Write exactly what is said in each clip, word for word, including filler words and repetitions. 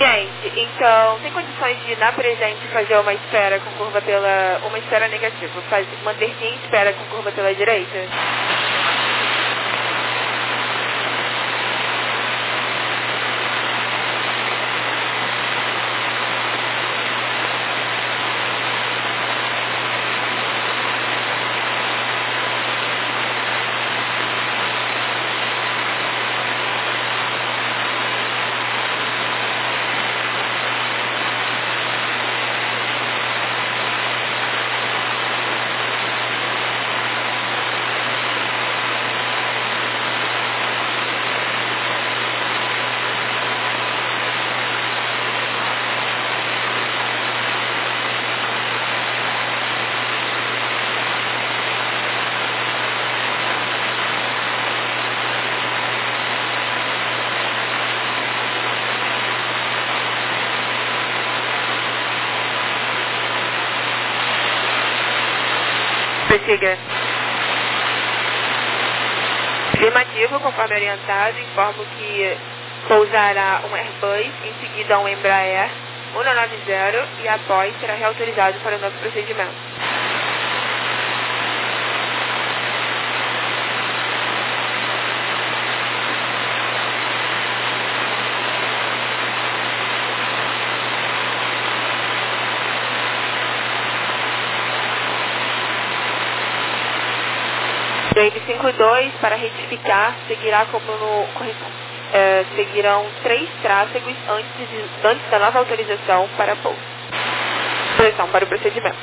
Gente, então, tem condições de, na presente, fazer uma espera com curva pela... Uma espera negativa, faz, manter-se em espera com curva pela direita? Prossiga. Afirmativo, conforme orientado, informo que pousará um Airbus, em seguida um Embraer cento e noventa e após será reautorizado para o novo procedimento. Dave cinco dois, para retificar, seguirá como no, é, seguirão três tráfegos antes, de, antes da nova autorização para pouso. Autorização para o procedimento.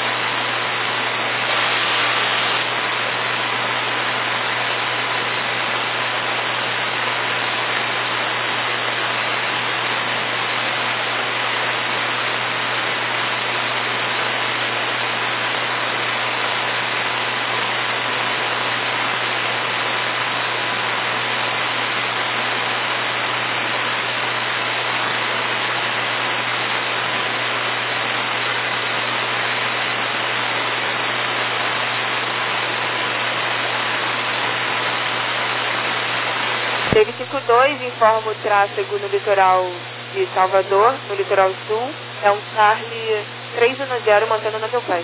Dave cinco dois, informa o tráfego no litoral de Salvador, no litoral sul. É um Charlie três um zero, mantendo na Topaz.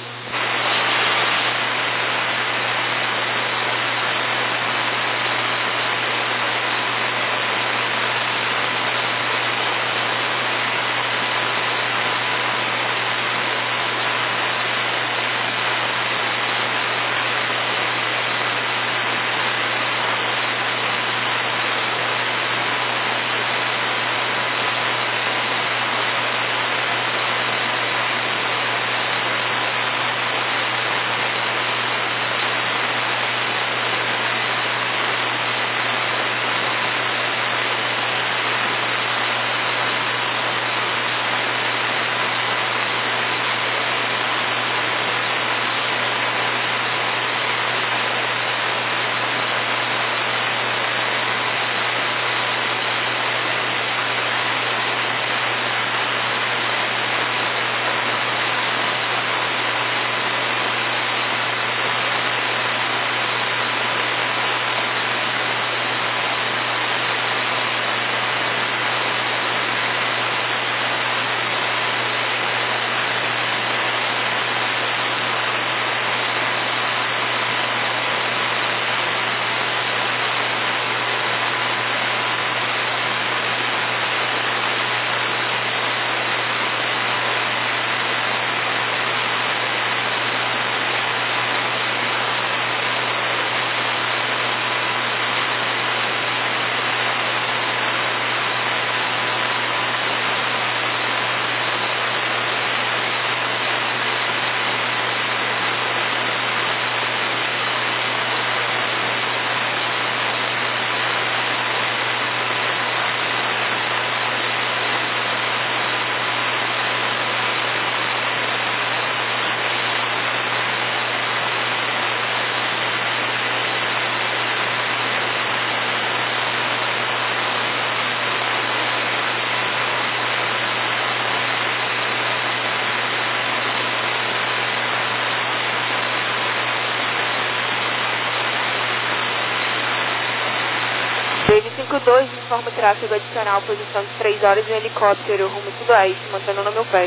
cinco dois, informa tráfego adicional, posição de três horas em helicóptero, rumo sudoeste, mantendo no meu pé.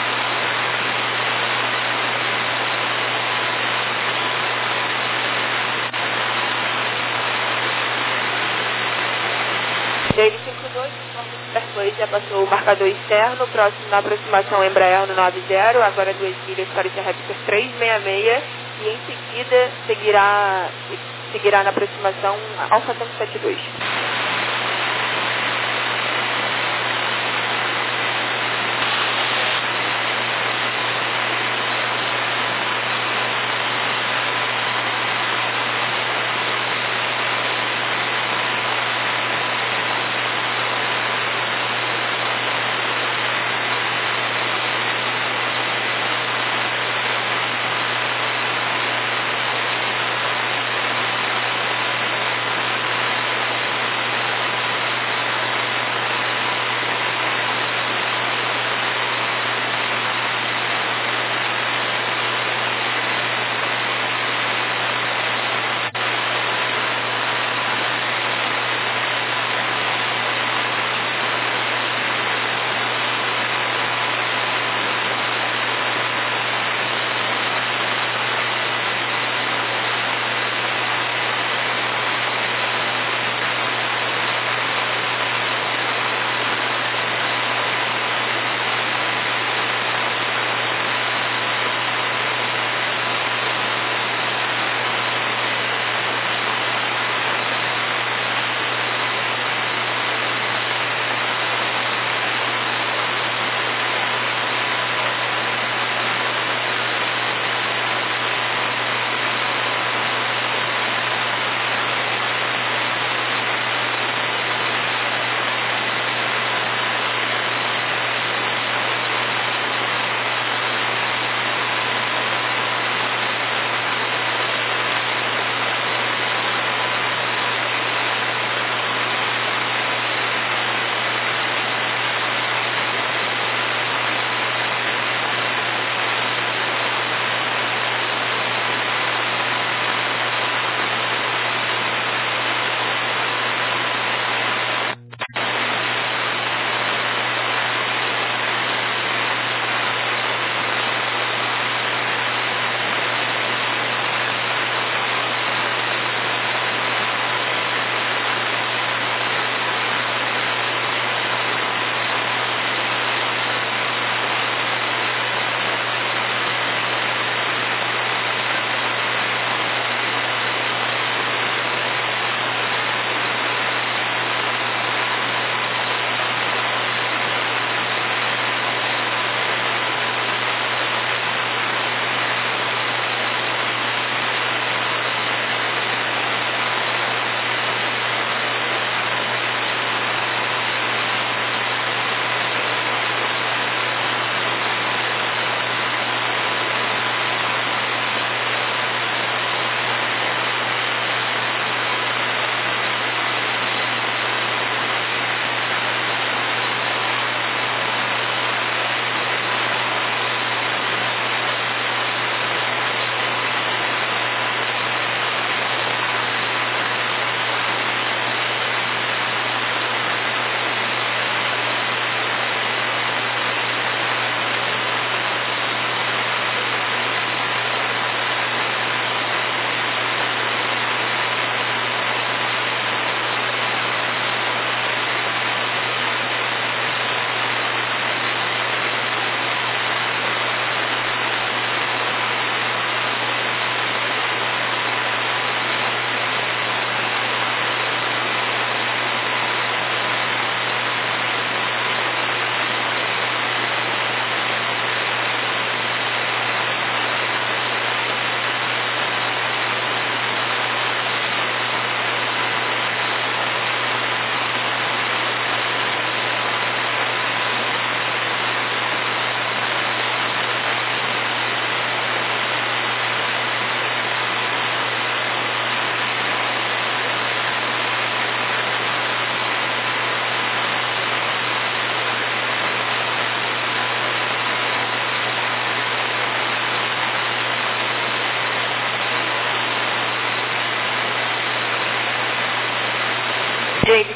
Daily cinco dois, informa que Airways já passou o marcador externo, próximo na aproximação Embraer no noventa, agora duas milhas para o Raptor trezentos e sessenta e seis, e em seguida seguirá, seguirá na aproximação Alpha Tango setenta e dois.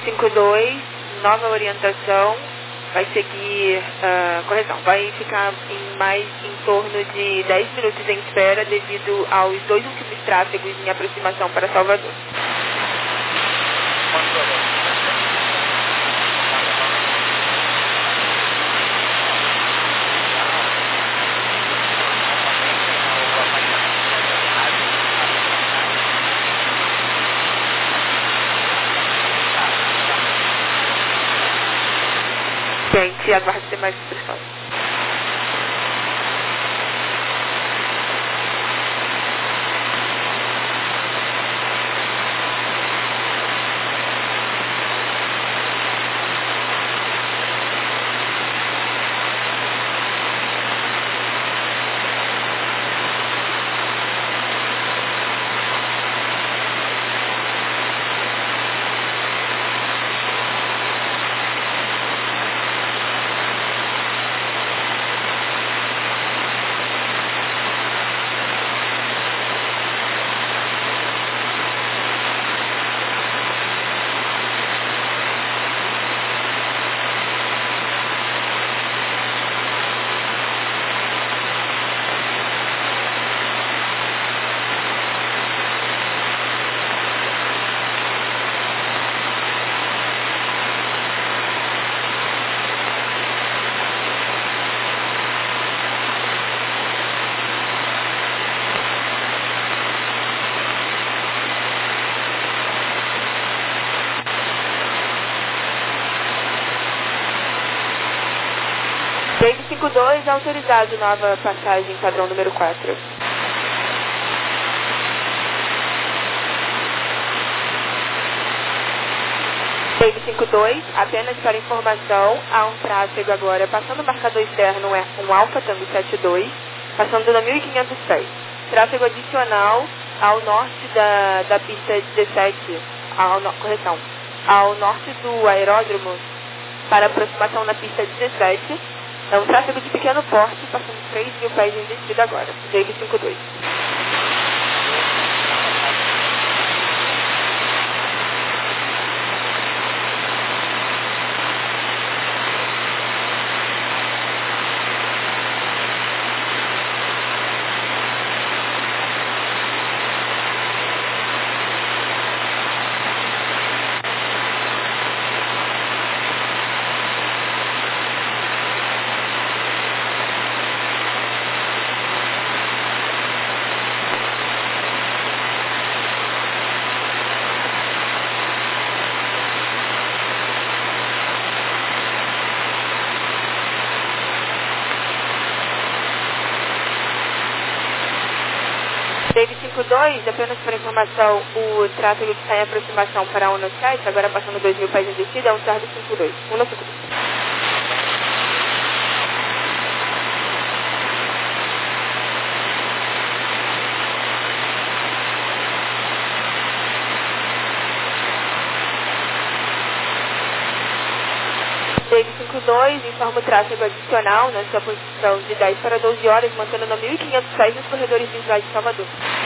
cinco dois, nova orientação, vai seguir, uh, correção, vai ficar em mais em torno de dez minutos em espera devido aos dois últimos tráfegos em aproximação para Salvador. Gente, aguarde ter mais instruções. Dave cinco dois, autorizado, nova passagem padrão número quatro. Dave cinco dois, apenas para informação, há um tráfego agora passando o marcador externo, é um Alfa Tango sete dois, passando na mil e quinhentos pés. Tráfego adicional ao norte da, da pista dezessete, ao, no, correção, ao norte do aeródromo, para aproximação na pista dezessete. É um tráfego de pequeno porte, passando três mil pés em descida agora. Dave cinco dois. Dave cinco dois, apenas para informação, o tráfego que está em aproximação para a Uno sete, agora passando dois mil pés em descida, é um Sardo cinco dois. Uno cinco dois. Dave cinco dois, informa o tráfego adicional na sua posição de dez para doze horas, mantendo na mil e quinhentos pés nos corredores visuais de Salvador.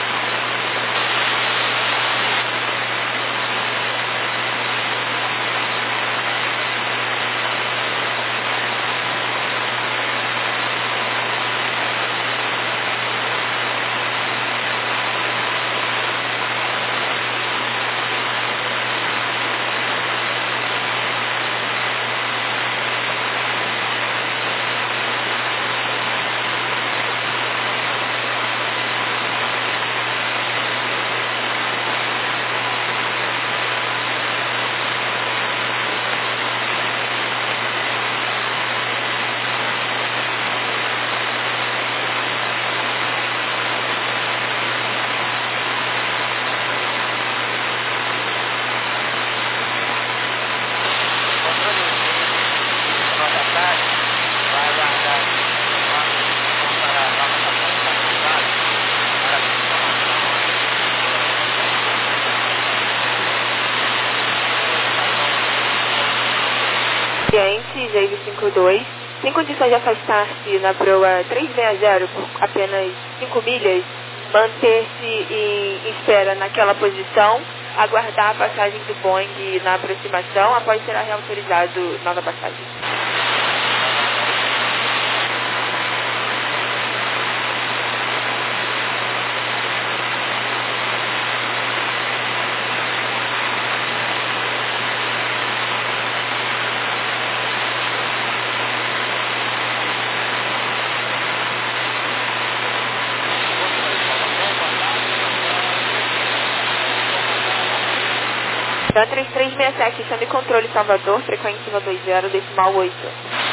Dave cinco dois, tem condições de afastar-se na proa trezentos e sessenta por apenas cinco milhas, manter-se em espera naquela posição aguardar a passagem do Boeing na aproximação após será reautorizado nova passagem. Dan três três seis sete, chame controle Salvador, frequência nove dois zero, decimal oito.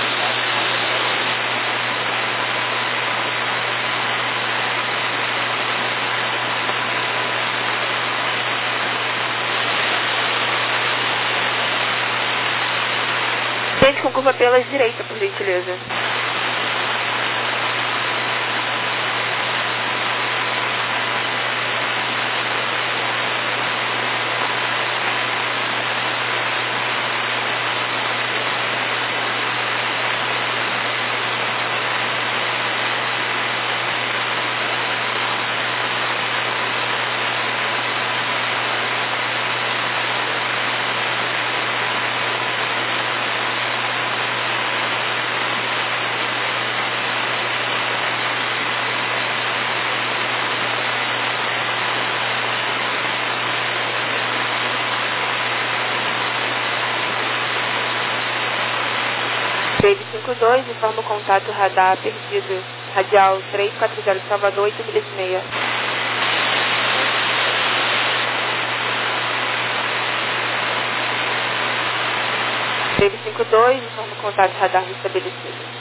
Gente, com curva pela direita, por gentileza. Wave cinco dois, informa o contato radar perdido. Radial três quatro zero de Salvador, oito milhas e meia. Wave cinco dois, informa o contato radar restabelecido.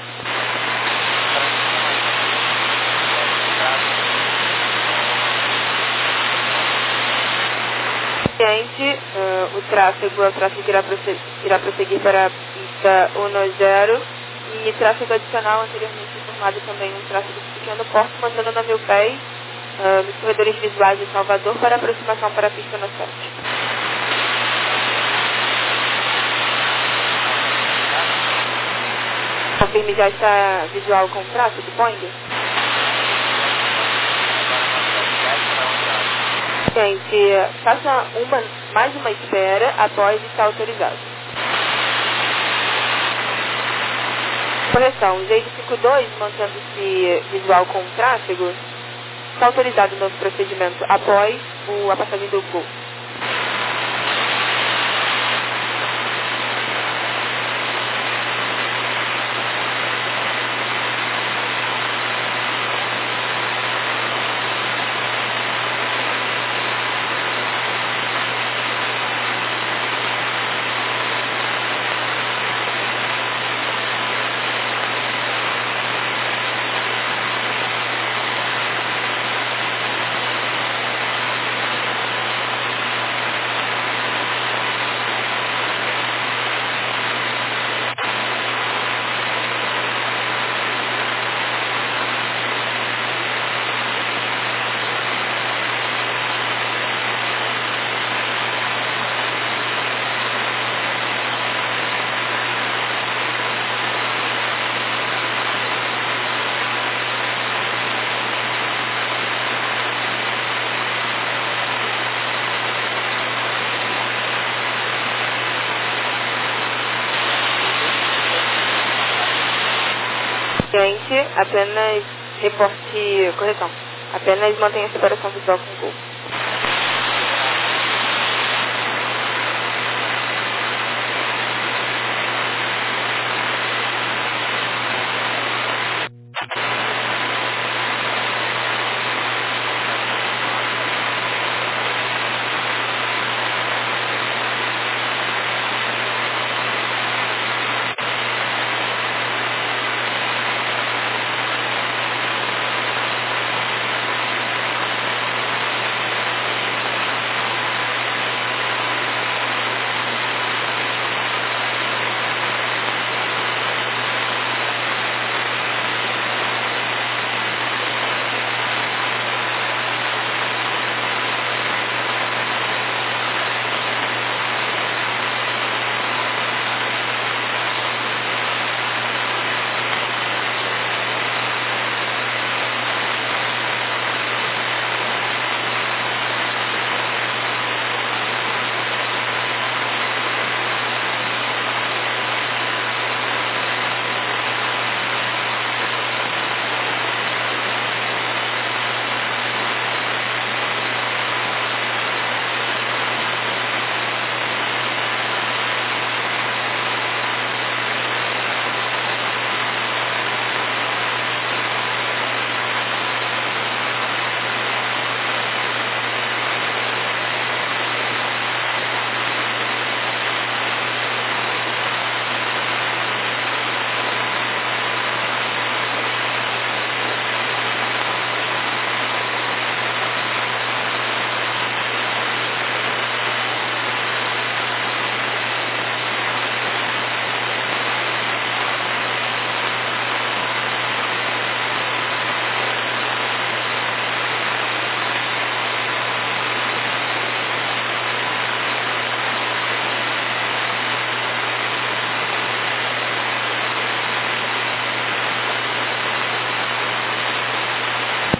Ciente, uh, o tráfego, o tráfego irá, prosseguir, irá prosseguir para a pista um zero e tráfego adicional anteriormente informado também um tráfego de pequeno porte mandando a mil pés uh, nos corredores visuais de Salvador para aproximação para a pista sete. Confirme já está visual com o tráfego, Boeing? Gente, faça uma, mais uma espera após estar autorizado. Correção, J cinco dois, mantendo-se visual com o tráfego, está autorizado o novo procedimento após o, a passagem do voo. Gente, apenas reporte, correção, apenas mantenha a separação visual com o gol.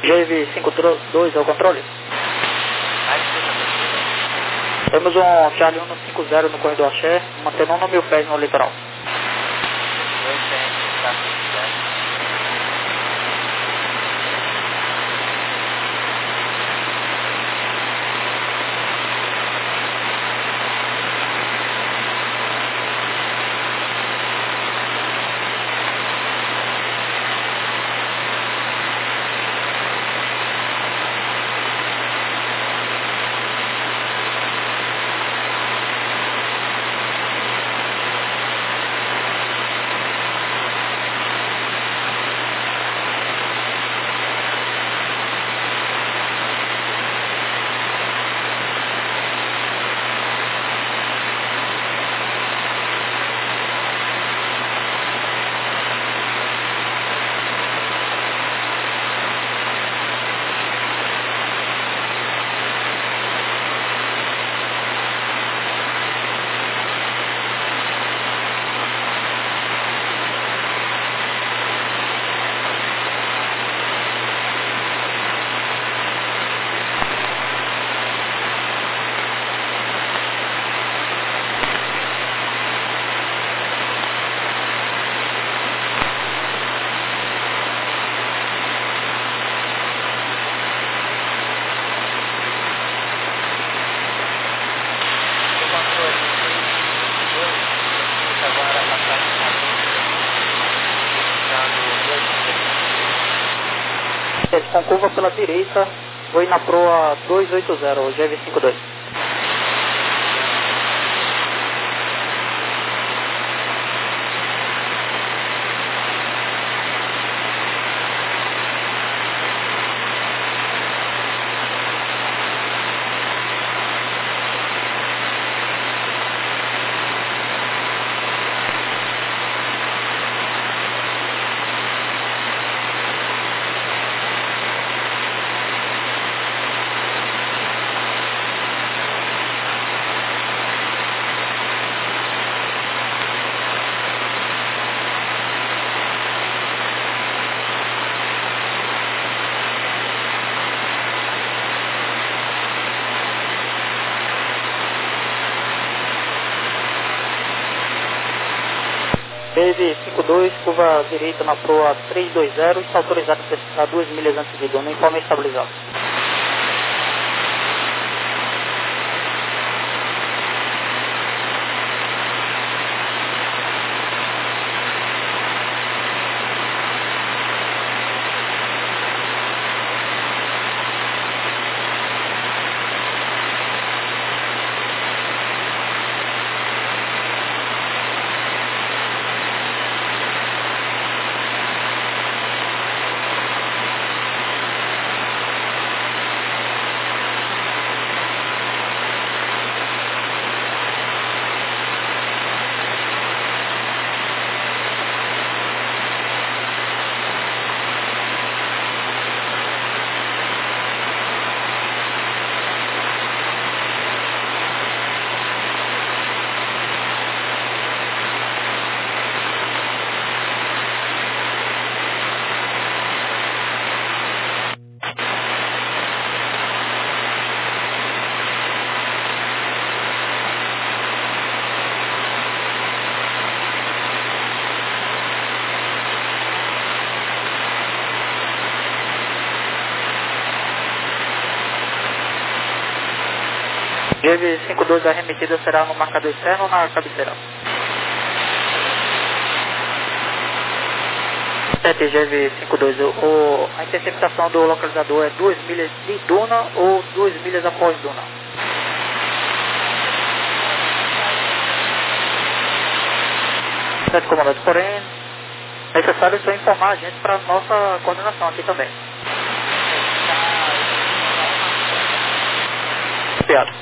G V cinco dois ao controle. Temos um Charlie um cinco zero no corredor Axé, mantendo um mil pés no litoral. Com curva pela direita, vou ir na proa dois oito zero, o G V cinco dois. G V cinco dois, curva direita na proa três dois zero, está autorizado a precisar duas milhas antes de dona, informe estabilizado. G V cinco dois, a remetida será no marcador externo ou na cabeceira? sete G V cinco dois, o, a interceptação do localizador é duas milhas de duna ou duas milhas após duna? sete comandante, porém, necessário só informar a gente para nossa coordenação aqui também. Piada.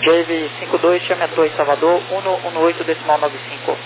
J V cinco dois, chame a torre Salvador, um um oito decimal nove cinco.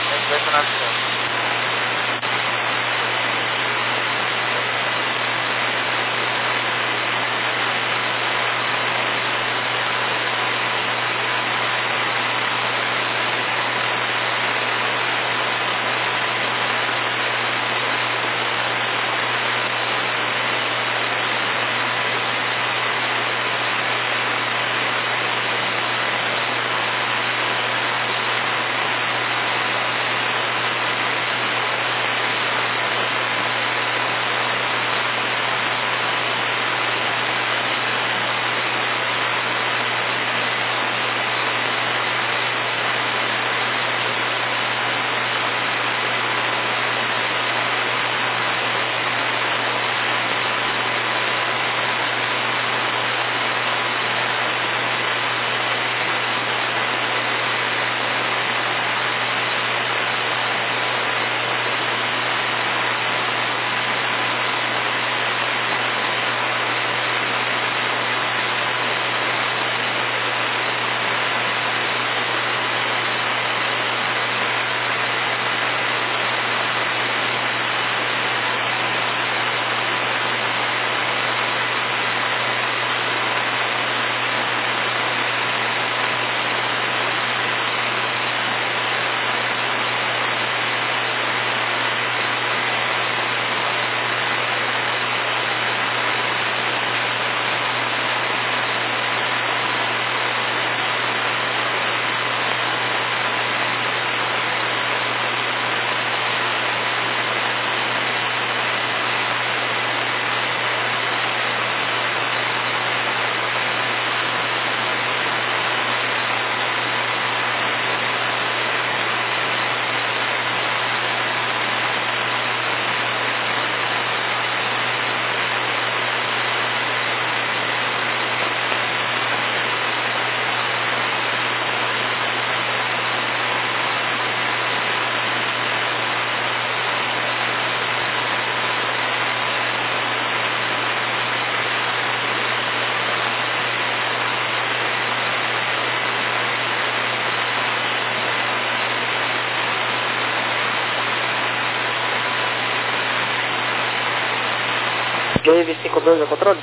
J V cinco dois é o controle?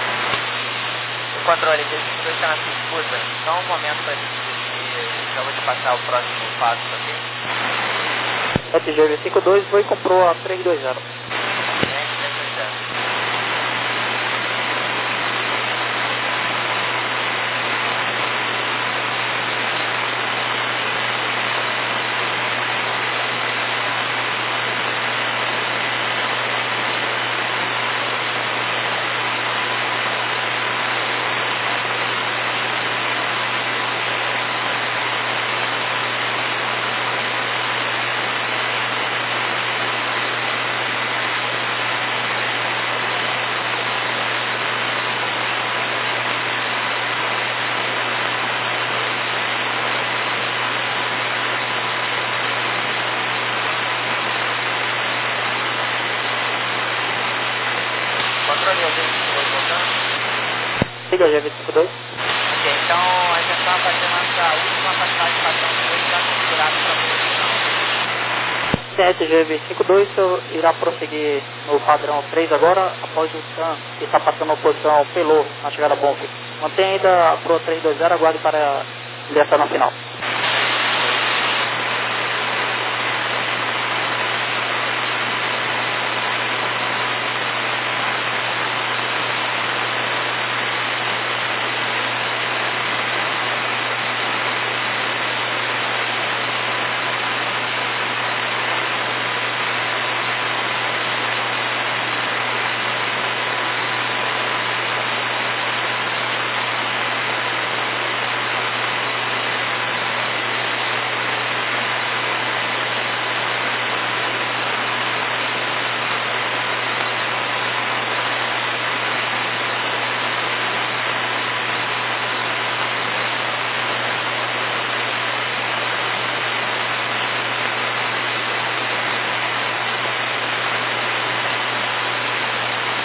O controle, J V cinco dois está na sua escuta. Só um momento para gente decidir. Já vou te passar o próximo passo, ok? Esse J V cinco dois foi e comprou a três dois zero. Siga J V cinco dois. Ok, então a gente vai fazer nossa última passagem padrão dois já configurada para a posição. Certo, J V cinco dois, o senhor irá prosseguir no padrão três agora, após o S A M que está passando a posição pelo na chegada Bonf. Mantenha ainda a Pro três dois zero, aguarde para a direção na final.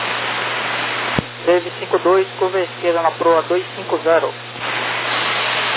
J V cinco dois, curva esquerda na proa dois cinco zero.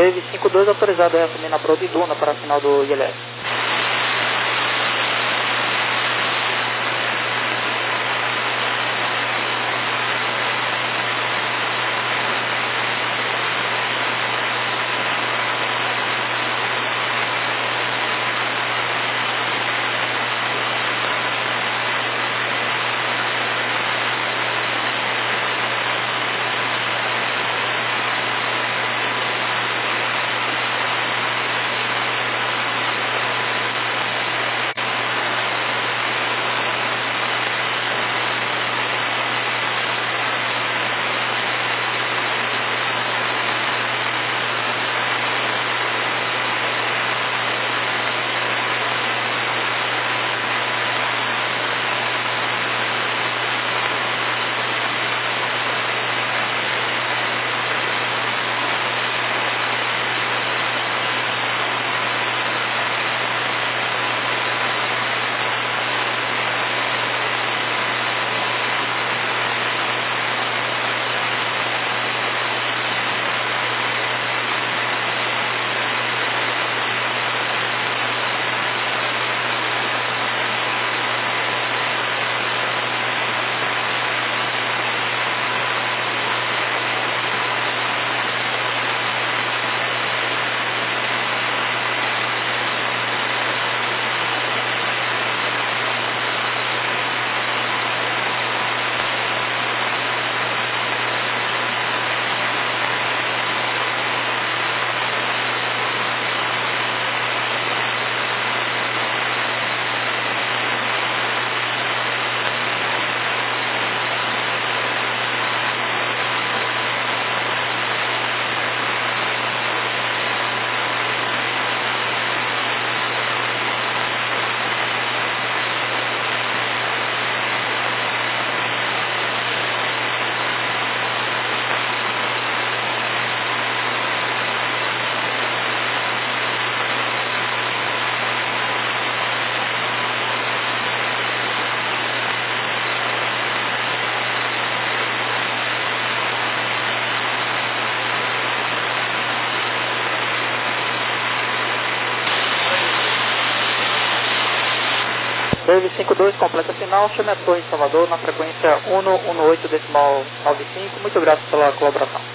Dave cinco dois autorizado a assumir na proa de Duna para a final do I L S. Dave cinco dois, completa final, chame a torre em Salvador na frequência um um oito decimal nove cinco. Muito grato pela colaboração.